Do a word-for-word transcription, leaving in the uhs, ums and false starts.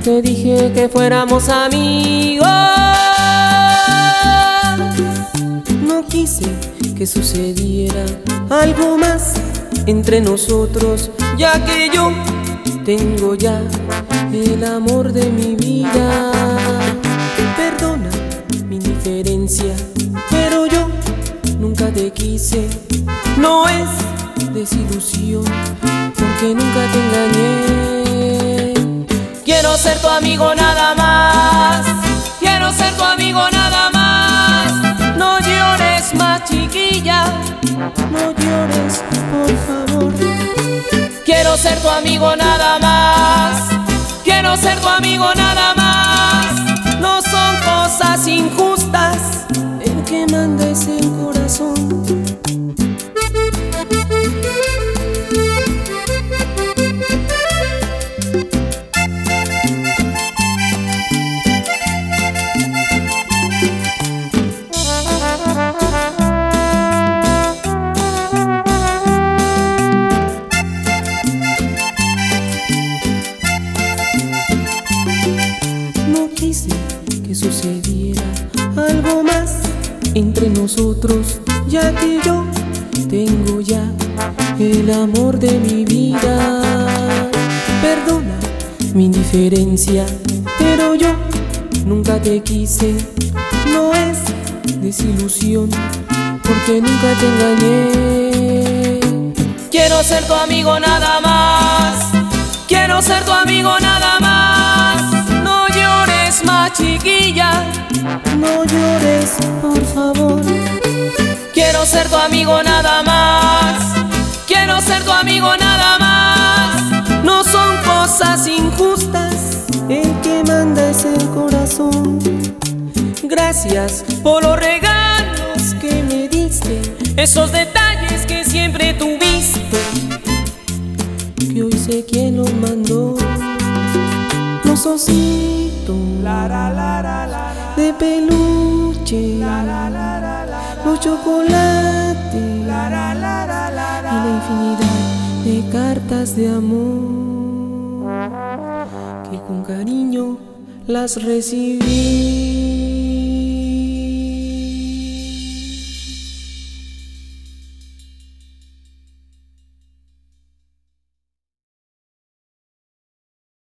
te dije que fuéramos amigos. No quise que sucediera algo más entre nosotros, ya que yo tengo ya el amor de mi vida. Perdona mi indiferencia, pero yo nunca te quise. No es desilusión, porque nunca te engañé. Quiero ser tu amigo nada más, quiero ser tu amigo nada más. No llores más, chiquilla, no llores, por favor. Quiero ser tu amigo nada más, quiero ser tu amigo nada más. No son cosas injustas, el que manda es el corazón. Que sucediera algo más entre nosotros, ya que yo tengo ya el amor de mi vida. Perdona mi indiferencia, pero yo nunca te quise. No es desilusión, porque nunca te engañé. Quiero ser tu amigo nada más, quiero ser tu amigo nada más. No llores más, chiquilla, no llores, por favor. Quiero ser tu amigo nada más, quiero ser tu amigo nada más. No son cosas injustas, el que manda es el corazón. Gracias por los regalos que me diste, esos detalles que siempre tuviste, que hoy sé quién los mandó. Los ositos de peluche, los chocolates y la infinidad de cartas de amor que con cariño las recibí.